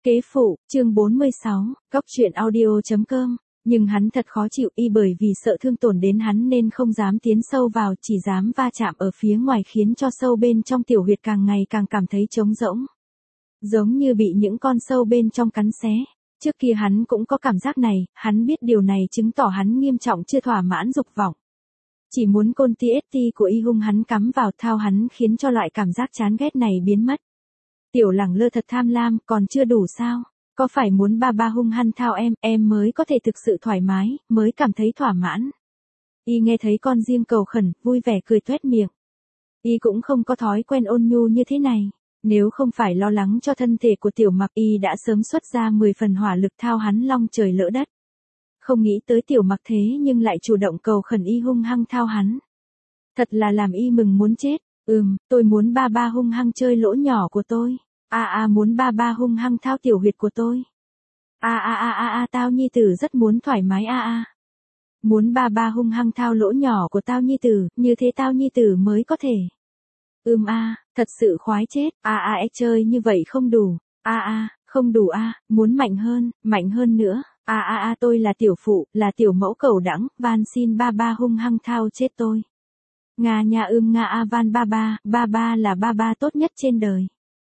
Kế phụ, chương 46, Cóc truyện audio.com. Nhưng hắn thật khó chịu y bởi vì sợ thương tổn đến hắn nên không dám tiến sâu vào, chỉ dám va chạm ở phía ngoài khiến cho sâu bên trong tiểu huyệt càng ngày càng cảm thấy trống rỗng. Giống như bị những con sâu bên trong cắn xé. Trước kia hắn cũng có cảm giác này, hắn biết điều này chứng tỏ hắn nghiêm trọng chưa thỏa mãn dục vọng. Chỉ muốn côn TST của y hung hắn cắm vào thao hắn khiến cho loại cảm giác chán ghét này biến mất. Tiểu lẳng lơ thật tham lam, còn chưa đủ sao? Có phải muốn ba hung hăng thao em mới có thể thực sự thoải mái, mới cảm thấy thỏa mãn. Y nghe thấy con riêng cầu khẩn, vui vẻ cười toét miệng. Y cũng không có thói quen ôn nhu như thế này. Nếu không phải lo lắng cho thân thể của tiểu mặc y đã sớm xuất ra 10 phần hỏa lực thao hắn long trời lỡ đất. Không nghĩ tới tiểu mặc thế nhưng lại chủ động cầu khẩn y hung hăng thao hắn. Thật là làm y mừng muốn chết. Tôi muốn ba hung hăng chơi lỗ nhỏ của tôi. Muốn ba hung hăng thao tiểu huyệt của tôi. Tao nhi tử rất muốn thoải mái Muốn ba hung hăng thao lỗ nhỏ của tao nhi tử, như thế tao nhi tử mới có thể. Thật sự khoái chết. Chơi như vậy không đủ. Không đủ muốn mạnh hơn nữa. Tôi là tiểu phụ, là tiểu mẫu cầu đẳng, van xin ba hung hăng thao chết tôi. Nga nha nga van ba là ba tốt nhất trên đời.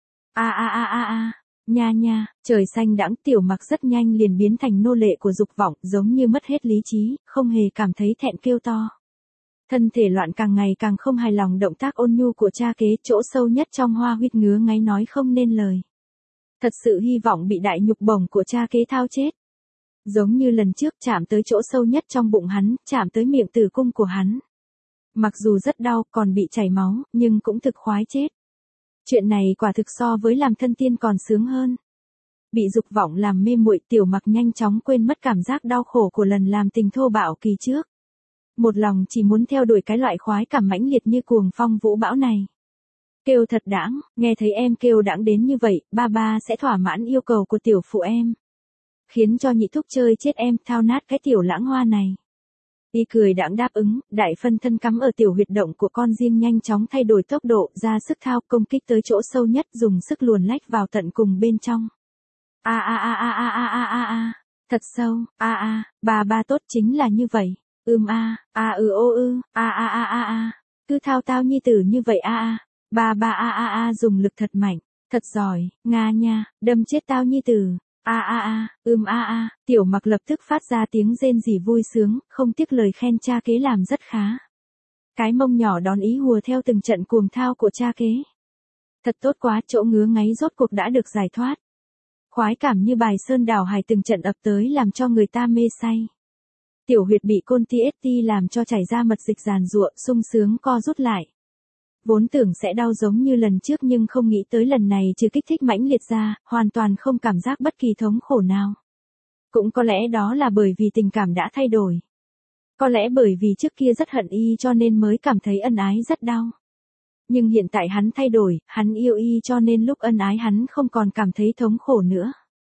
Nha, trời xanh đãng tiểu mặc rất nhanh liền biến thành nô lệ của dục vọng, giống như mất hết lý trí, không hề cảm thấy thẹn kêu to. Thân thể loạn càng ngày càng không hài lòng động tác ôn nhu của cha kế, chỗ sâu nhất trong hoa huyết ngứa ngáy nói không nên lời. Thật sự hy vọng bị đại nhục bổng của cha kế thao chết. Giống như lần trước chạm tới chỗ sâu nhất trong bụng hắn, chạm tới miệng tử cung của hắn. Mặc dù rất đau, còn bị chảy máu, nhưng cũng thực khoái chết. Chuyện này quả thực so với làm thân tiên còn sướng hơn. Bị dục vọng làm mê muội, tiểu mặc nhanh chóng quên mất cảm giác đau khổ của lần làm tình thô bạo kỳ trước. Một lòng chỉ muốn theo đuổi cái loại khoái cảm mãnh liệt như cuồng phong vũ bão này. Kêu thật đãng, nghe thấy em kêu đãng đến như vậy, ba sẽ thỏa mãn yêu cầu của tiểu phụ em. Khiến cho nhị thúc chơi chết em, thao nát cái tiểu lãng hoa này. Y cười đãng đáp ứng, đại phân thân cắm ở tiểu huyệt động của con riêng nhanh chóng thay đổi tốc độ, ra sức thao công kích tới chỗ sâu nhất, dùng sức luồn lách vào tận cùng bên trong. Thật sâu, ba tốt chính là như vậy. Cứ thao tao nhi tử như vậy ba dùng lực thật mạnh, thật giỏi, nga nha, đâm chết tao nhi tử. Tiểu mặc lập tức phát ra tiếng rên rỉ vui sướng, không tiếc lời khen cha kế làm rất khá. Cái mông nhỏ đón ý hùa theo từng trận cuồng thao của cha kế. Thật tốt quá, chỗ ngứa ngáy rốt cuộc đã được giải thoát. Khoái cảm như bài sơn đảo hải từng trận ập tới làm cho người ta mê say. Tiểu huyệt bị côn TST làm cho chảy ra mật dịch giàn giụa, sung sướng co rút lại. Vốn tưởng sẽ đau giống như lần trước nhưng không nghĩ tới lần này trừ kích thích mãnh liệt ra, hoàn toàn không cảm giác bất kỳ thống khổ nào. Cũng có lẽ đó là bởi vì tình cảm đã thay đổi. Có lẽ bởi vì trước kia rất hận y cho nên mới cảm thấy ân ái rất đau. Nhưng hiện tại hắn thay đổi, hắn yêu y cho nên lúc ân ái hắn không còn cảm thấy thống khổ nữa.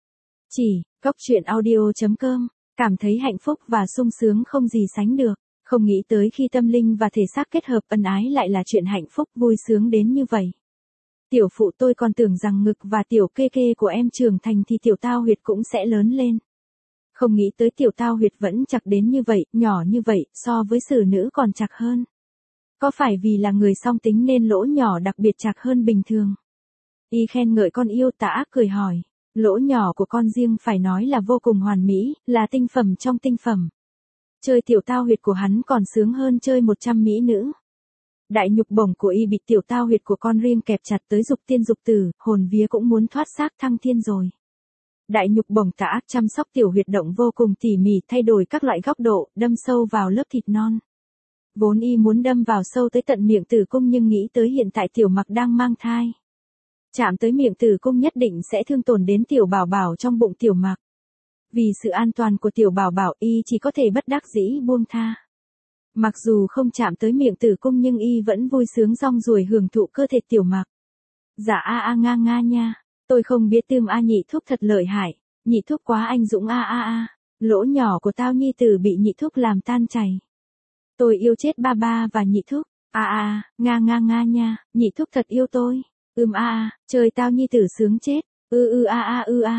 Cóc truyện audio.com, cảm thấy hạnh phúc và sung sướng không gì sánh được. Không nghĩ tới khi tâm linh và thể xác kết hợp ân ái lại là chuyện hạnh phúc vui sướng đến như vậy. Tiểu phụ tôi còn tưởng rằng ngực và tiểu kê kê của em trưởng thành thì tiểu tao huyệt cũng sẽ lớn lên. Không nghĩ tới tiểu tao huyệt vẫn chặt đến như vậy, nhỏ như vậy, so với xử nữ còn chặt hơn. Có phải vì là người song tính nên lỗ nhỏ đặc biệt chặt hơn bình thường? Y khen ngợi con yêu, tà ác cười hỏi. Lỗ nhỏ của con riêng phải nói là vô cùng hoàn mỹ, là tinh phẩm trong tinh phẩm. Chơi tiểu tao huyệt của hắn còn sướng hơn chơi 100 mỹ nữ. Đại nhục bổng của y bị tiểu tao huyệt của con riêng kẹp chặt tới dục tiên dục tử, hồn vía cũng muốn thoát xác thăng thiên rồi. Đại nhục bổng tà ác chăm sóc tiểu huyệt động vô cùng tỉ mỉ, thay đổi các loại góc độ, đâm sâu vào lớp thịt non. Vốn y muốn đâm vào sâu tới tận miệng tử cung nhưng nghĩ tới hiện tại tiểu mặc đang mang thai. Chạm tới miệng tử cung nhất định sẽ thương tổn đến tiểu bảo bảo trong bụng tiểu mặc. Vì sự an toàn của tiểu bảo bảo y chỉ có thể bất đắc dĩ buông tha. Mặc dù không chạm tới miệng tử cung nhưng y vẫn vui sướng rong ruổi hưởng thụ cơ thể tiểu mặc. Dạ nga nha, tôi không biết nhị thúc thật lợi hại, nhị thúc quá anh dũng lỗ nhỏ của tao nhi tử bị nhị thúc làm tan chảy. Tôi yêu chết ba và nhị thúc, nga nha, nhị thúc thật yêu tôi, chơi tao nhi tử sướng chết,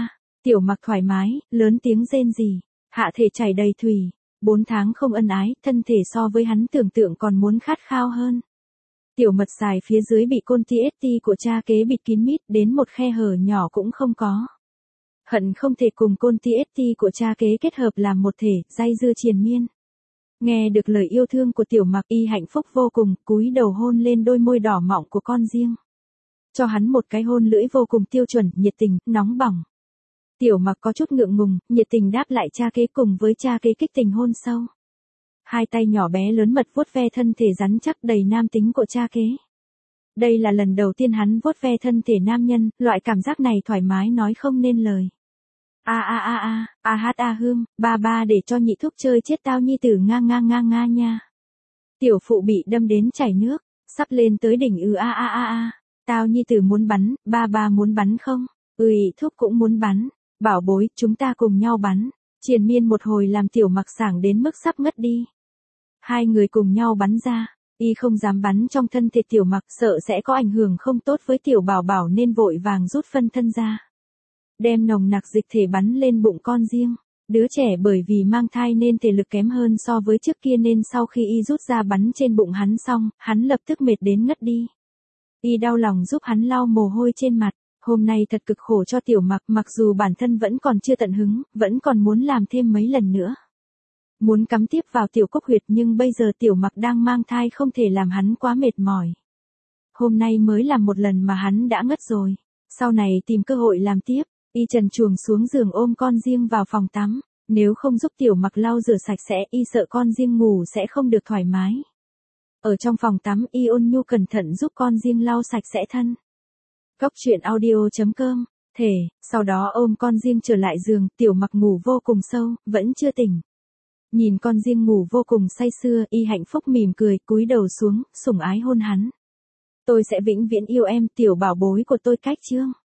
Tiểu Mặc thoải mái, lớn tiếng rên rỉ, hạ thể chảy đầy thủy, 4 tháng không ân ái, thân thể so với hắn tưởng tượng còn muốn khát khao hơn. Tiểu Mật xài phía dưới bị côn TST của cha kế bịt kín mít, đến một khe hở nhỏ cũng không có. Hận không thể cùng côn TST của cha kế kết hợp làm một thể, day dưa triền miên. Nghe được lời yêu thương của Tiểu Mặc, y hạnh phúc vô cùng, cúi đầu hôn lên đôi môi đỏ mọng của con riêng. Cho hắn một cái hôn lưỡi vô cùng tiêu chuẩn, nhiệt tình, nóng bỏng. Tiểu Mặc có chút ngượng ngùng, nhiệt tình đáp lại cha kế cùng với cha kế kích tình hôn sâu. Hai tay nhỏ bé lớn mật vuốt ve thân thể rắn chắc đầy nam tính của cha kế. Đây là lần đầu tiên hắn vuốt ve thân thể nam nhân, loại cảm giác này thoải mái nói không nên lời. Hương, ba để cho nhị thúc chơi chết tao nhi tử nga nha. Tiểu phụ bị đâm đến chảy nước, sắp lên tới đỉnh tao nhi tử muốn bắn, ba muốn bắn không? Thúc cũng muốn bắn, bảo bối, chúng ta cùng nhau bắn. Triền miên một hồi làm Tiểu Mặc sảng đến mức sắp ngất đi. Hai người cùng nhau bắn ra, y không dám bắn trong thân thể Tiểu Mặc, sợ sẽ có ảnh hưởng không tốt với tiểu bảo bảo nên vội vàng rút phân thân ra. Đem nồng nặc dịch thể bắn lên bụng con riêng. Đứa trẻ bởi vì mang thai nên thể lực kém hơn so với trước kia nên sau khi y rút ra bắn trên bụng hắn xong, hắn lập tức mệt đến ngất đi. Y đau lòng giúp hắn lau mồ hôi trên mặt. Hôm nay thật cực khổ cho Tiểu Mặc, mặc dù bản thân vẫn còn chưa tận hứng, vẫn còn muốn làm thêm mấy lần nữa. Muốn cắm tiếp vào tiểu cốc huyệt nhưng bây giờ Tiểu Mặc đang mang thai không thể làm hắn quá mệt mỏi. Hôm nay mới làm một lần mà hắn đã ngất rồi. Sau này tìm cơ hội làm tiếp, y trần truồng xuống giường ôm con riêng vào phòng tắm. Nếu không giúp Tiểu Mặc lau rửa sạch sẽ, y sợ con riêng ngủ sẽ không được thoải mái. Ở trong phòng tắm, y ôn nhu cẩn thận giúp con riêng lau sạch sẽ thân. Góc truyện audio.com, sau đó ôm con riêng trở lại giường, Tiểu Mặc ngủ vô cùng sâu, vẫn chưa tỉnh. Nhìn con riêng ngủ vô cùng say sưa, y hạnh phúc mỉm cười, cúi đầu xuống, sủng ái hôn hắn. Tôi sẽ vĩnh viễn yêu em, tiểu bảo bối của tôi. Cách chương.